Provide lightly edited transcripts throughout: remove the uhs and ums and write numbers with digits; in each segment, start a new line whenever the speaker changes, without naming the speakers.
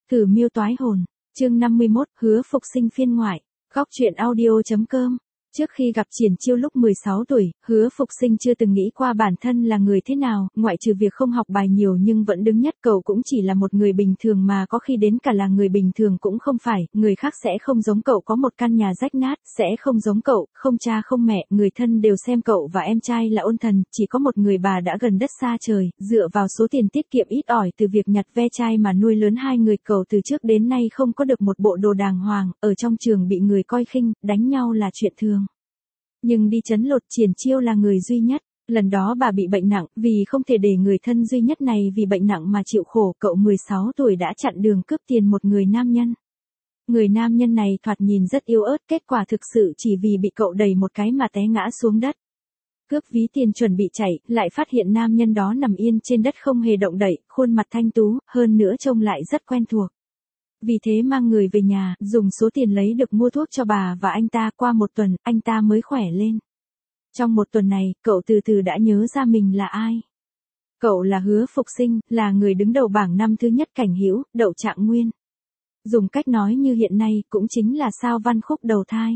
Thử miêu toái hồn. Chương 51, hứa phục sinh phiên ngoại. Góc truyện audio.com. Trước khi gặp Triển Chiêu lúc 16 tuổi, Hứa Phục Sinh chưa từng nghĩ qua bản thân là người thế nào, ngoại trừ việc không học bài nhiều nhưng vẫn đứng nhất, cậu cũng chỉ là một người bình thường mà có khi đến cả là người bình thường cũng không phải, người khác sẽ không giống cậu có một căn nhà rách nát, sẽ không giống cậu, không cha không mẹ, người thân đều xem cậu và em trai là ôn thần, chỉ có một người bà đã gần đất xa trời, dựa vào số tiền tiết kiệm ít ỏi từ việc nhặt ve chai mà nuôi lớn hai người, cậu từ trước đến nay không có được một bộ đồ đàng hoàng, ở trong trường bị người coi khinh, đánh nhau là chuyện thường. Nhưng đi trấn lột Triển Chiêu là người duy nhất. Lần đó bà bị bệnh nặng, vì không thể để người thân duy nhất này vì bệnh nặng mà chịu khổ, cậu 16 tuổi đã chặn đường cướp tiền một người nam nhân. Người nam nhân này thoạt nhìn rất yếu ớt, kết quả thực sự chỉ vì bị cậu đẩy một cái mà té ngã xuống đất. Cướp ví tiền chuẩn bị chạy, lại phát hiện nam nhân đó nằm yên trên đất không hề động đậy, khuôn mặt thanh tú, hơn nữa trông lại rất quen thuộc. Vì thế mang người về nhà, dùng số tiền lấy được mua thuốc cho bà và anh ta, qua một tuần, anh ta mới khỏe lên. Trong một tuần này, cậu từ từ đã nhớ ra mình là ai. Cậu là Hứa Phục Sinh, là người đứng đầu bảng năm thứ nhất Cảnh Hữu, Đậu Trạng Nguyên. Dùng cách nói như hiện nay, cũng chính là sao Văn Khúc đầu thai.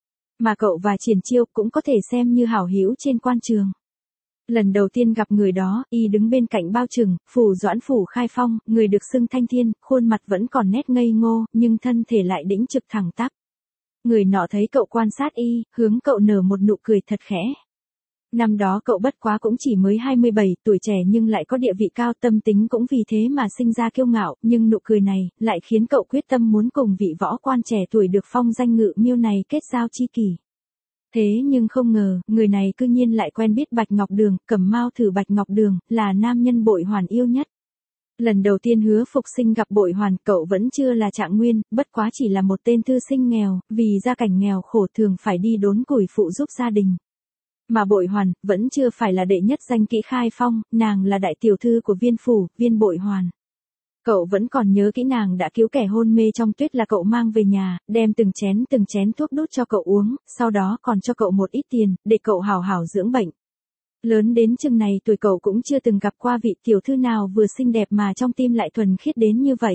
Mà cậu và Triển Chiêu cũng có thể xem như hảo hữu trên quan trường. Lần đầu tiên gặp người đó, y đứng bên cạnh bao trừng, Phủ Doãn Phủ Khai Phong, người được xưng Thanh Thiên, khuôn mặt vẫn còn nét ngây ngô, nhưng thân thể lại đĩnh trực thẳng tắp. Người nọ thấy cậu quan sát y, hướng cậu nở một nụ cười thật khẽ. Năm đó cậu bất quá cũng chỉ mới 27 tuổi, trẻ nhưng lại có địa vị cao, tâm tính cũng vì thế mà sinh ra kiêu ngạo, nhưng nụ cười này lại khiến cậu quyết tâm muốn cùng vị võ quan trẻ tuổi được phong danh Ngự Miêu này kết giao tri kỷ. Thế nhưng không ngờ, người này cư nhiên lại quen biết Bạch Ngọc Đường, Cẩm Mao Thử Bạch Ngọc Đường, là nam nhân Bội Hoàn yêu nhất. Lần đầu tiên Hứa Phục Sinh gặp Bội Hoàn, cậu vẫn chưa là Trạng Nguyên, bất quá chỉ là một tên thư sinh nghèo, vì gia cảnh nghèo khổ thường phải đi đốn củi phụ giúp gia đình. Mà Bội Hoàn, vẫn chưa phải là đệ nhất danh kỹ Khai Phong, nàng là đại tiểu thư của Viên Phủ, Viên Bội Hoàn. Cậu vẫn còn nhớ kỹ nàng đã cứu kẻ hôn mê trong tuyết là cậu mang về nhà, đem từng chén thuốc đút cho cậu uống, sau đó còn cho cậu một ít tiền, để cậu hảo hảo dưỡng bệnh. Lớn đến chừng này tuổi cậu cũng chưa từng gặp qua vị tiểu thư nào vừa xinh đẹp mà trong tim lại thuần khiết đến như vậy.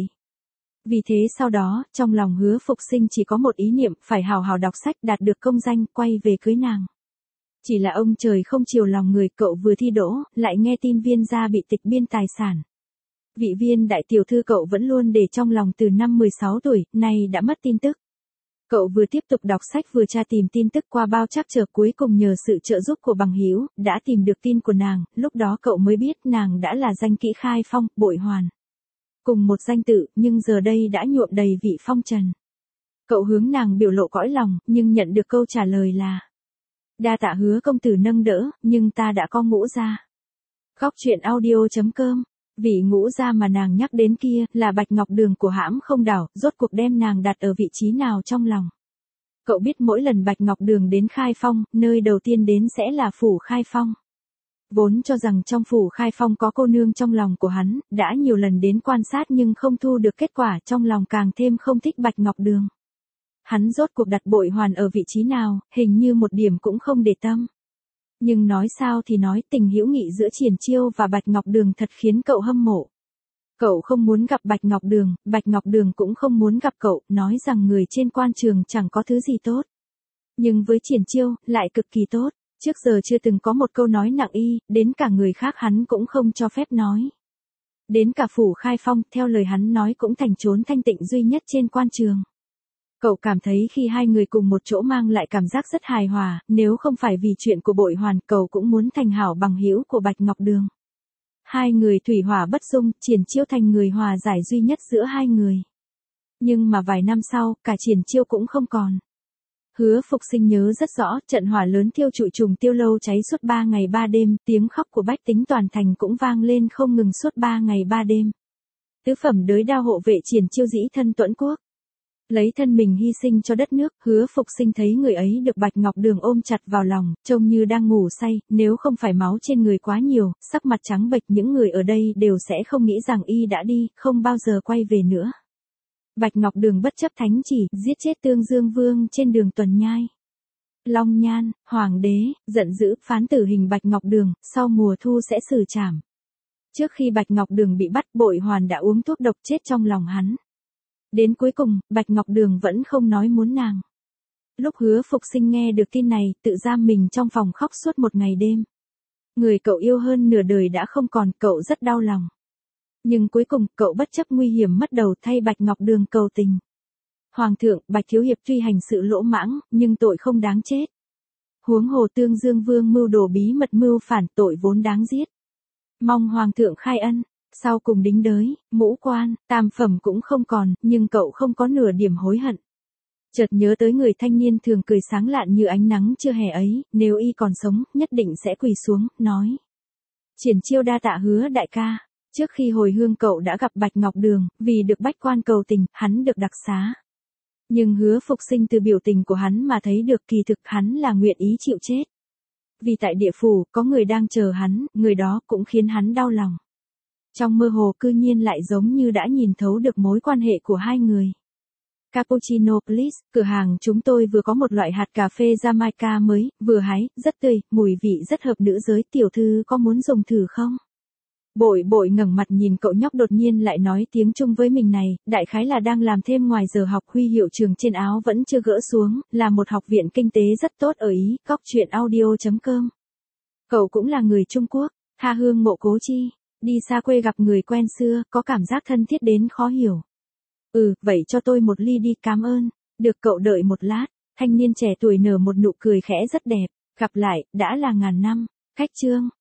Vì thế sau đó, trong lòng Hứa Phục Sinh chỉ có một ý niệm, phải hảo hảo đọc sách đạt được công danh, quay về cưới nàng. Chỉ là ông trời không chiều lòng người, cậu vừa thi đỗ, lại nghe tin Viên gia bị tịch biên tài sản. Vị Viên đại tiểu thư cậu vẫn luôn để trong lòng từ năm 16 tuổi, nay đã mất tin tức. Cậu vừa tiếp tục đọc sách vừa tra tìm tin tức qua bao trắc trở, cuối cùng nhờ sự trợ giúp của bằng hữu đã tìm được tin của nàng, lúc đó cậu mới biết nàng đã là danh kỹ Khai Phong, Bội Hoàn. Cùng một danh tự, nhưng giờ đây đã nhuộm đầy vị phong trần. Cậu hướng nàng biểu lộ cõi lòng, nhưng nhận được câu trả lời là: đa tạ Hứa công tử nâng đỡ, nhưng ta đã có ngũ gia. Góc truyện audio.com. Vị ngũ gia mà nàng nhắc đến kia, là Bạch Ngọc Đường của hãm Không Đảo, rốt cuộc đem nàng đặt ở vị trí nào trong lòng. Cậu biết mỗi lần Bạch Ngọc Đường đến Khai Phong, nơi đầu tiên đến sẽ là Phủ Khai Phong. Vốn cho rằng trong Phủ Khai Phong có cô nương trong lòng của hắn, đã nhiều lần đến quan sát nhưng không thu được kết quả, trong lòng càng thêm không thích Bạch Ngọc Đường. Hắn rốt cuộc đặt Bội Hoàn ở vị trí nào, hình như một điểm cũng không để tâm. Nhưng nói sao thì nói, tình hữu nghị giữa Triển Chiêu và Bạch Ngọc Đường thật khiến cậu hâm mộ. Cậu không muốn gặp Bạch Ngọc Đường cũng không muốn gặp cậu, nói rằng người trên quan trường chẳng có thứ gì tốt. Nhưng với Triển Chiêu, lại cực kỳ tốt, trước giờ chưa từng có một câu nói nặng y, đến cả người khác hắn cũng không cho phép nói. Đến cả Phủ Khai Phong, theo lời hắn nói cũng thành chốn thanh tịnh duy nhất trên quan trường. Cậu cảm thấy khi hai người cùng một chỗ mang lại cảm giác rất hài hòa, nếu không phải vì chuyện của Bội Hoàn, cậu cũng muốn thành hảo bằng hữu của Bạch Ngọc Đường. Hai người thủy hỏa bất dung, Triển Chiêu thành người hòa giải duy nhất giữa hai người. Nhưng mà vài năm sau, cả Triển Chiêu cũng không còn. Hứa Phục Sinh nhớ rất rõ, trận hỏa lớn thiêu trụi Trùng Tiêu Lâu cháy suốt 3 ngày 3 đêm, tiếng khóc của bách tính toàn thành cũng vang lên không ngừng suốt 3 ngày 3 đêm. Tứ phẩm đới đao hộ vệ Triển Chiêu dĩ thân tuẫn quốc. Lấy thân mình hy sinh cho đất nước, Hứa Phục Sinh thấy người ấy được Bạch Ngọc Đường ôm chặt vào lòng, trông như đang ngủ say, nếu không phải máu trên người quá nhiều, sắc mặt trắng bệch, những người ở đây đều sẽ không nghĩ rằng y đã đi, không bao giờ quay về nữa. Bạch Ngọc Đường bất chấp thánh chỉ, giết chết Tương Dương Vương trên đường tuần nhai. Long Nhan, Hoàng đế, giận dữ, phán tử hình Bạch Ngọc Đường, sau mùa thu sẽ xử trảm. Trước khi Bạch Ngọc Đường bị bắt, Bội Hoàn đã uống thuốc độc chết trong lòng hắn. Đến cuối cùng, Bạch Ngọc Đường vẫn không nói muốn nàng. Lúc Hứa Phục Sinh nghe được tin này, tự giam mình trong phòng khóc suốt một ngày đêm. Người cậu yêu hơn nửa đời đã không còn, cậu rất đau lòng. Nhưng cuối cùng, cậu bất chấp nguy hiểm mất đầu thay Bạch Ngọc Đường cầu tình. Hoàng thượng, Bạch Thiếu Hiệp tuy hành sự lỗ mãng, nhưng tội không đáng chết. Huống hồ Tương Dương Vương mưu đồ bí mật mưu phản, tội vốn đáng giết. Mong Hoàng thượng khai ân. Sau cùng đính đới, mũ quan, tam phẩm cũng không còn, nhưng cậu không có nửa điểm hối hận. Chợt nhớ tới người thanh niên thường cười sáng lạn như ánh nắng trưa hè ấy, nếu y còn sống, nhất định sẽ quỳ xuống, nói. Triển Chiêu đa tạ Hứa đại ca. Trước khi hồi hương cậu đã gặp Bạch Ngọc Đường, vì được bách quan cầu tình, hắn được đặc xá. Nhưng Hứa Phục Sinh từ biểu tình của hắn mà thấy được kỳ thực hắn là nguyện ý chịu chết. Vì tại địa phủ, có người đang chờ hắn, người đó cũng khiến hắn đau lòng. Trong mơ hồ cư nhiên lại giống như đã nhìn thấu được mối quan hệ của hai người. Cappuccino please, cửa hàng chúng tôi vừa có một loại hạt cà phê Jamaica mới, vừa hái, rất tươi, mùi vị rất hợp nữ giới, tiểu thư có muốn dùng thử không? Bội bội ngẩng mặt nhìn cậu nhóc đột nhiên lại nói tiếng Trung với mình này, đại khái là đang làm thêm ngoài giờ học, huy hiệu trường trên áo vẫn chưa gỡ xuống, là một học viện kinh tế rất tốt ở Ý, góc chuyện audio.com. Cậu cũng là người Trung Quốc, tha hương mộ cố chi, đi xa quê gặp người quen xưa, có cảm giác thân thiết đến khó hiểu. Vậy cho tôi một ly đi, cảm ơn. Được, cậu đợi một lát, thanh niên trẻ tuổi nở một nụ cười khẽ rất đẹp, gặp lại, đã là ngàn năm. Khách trương.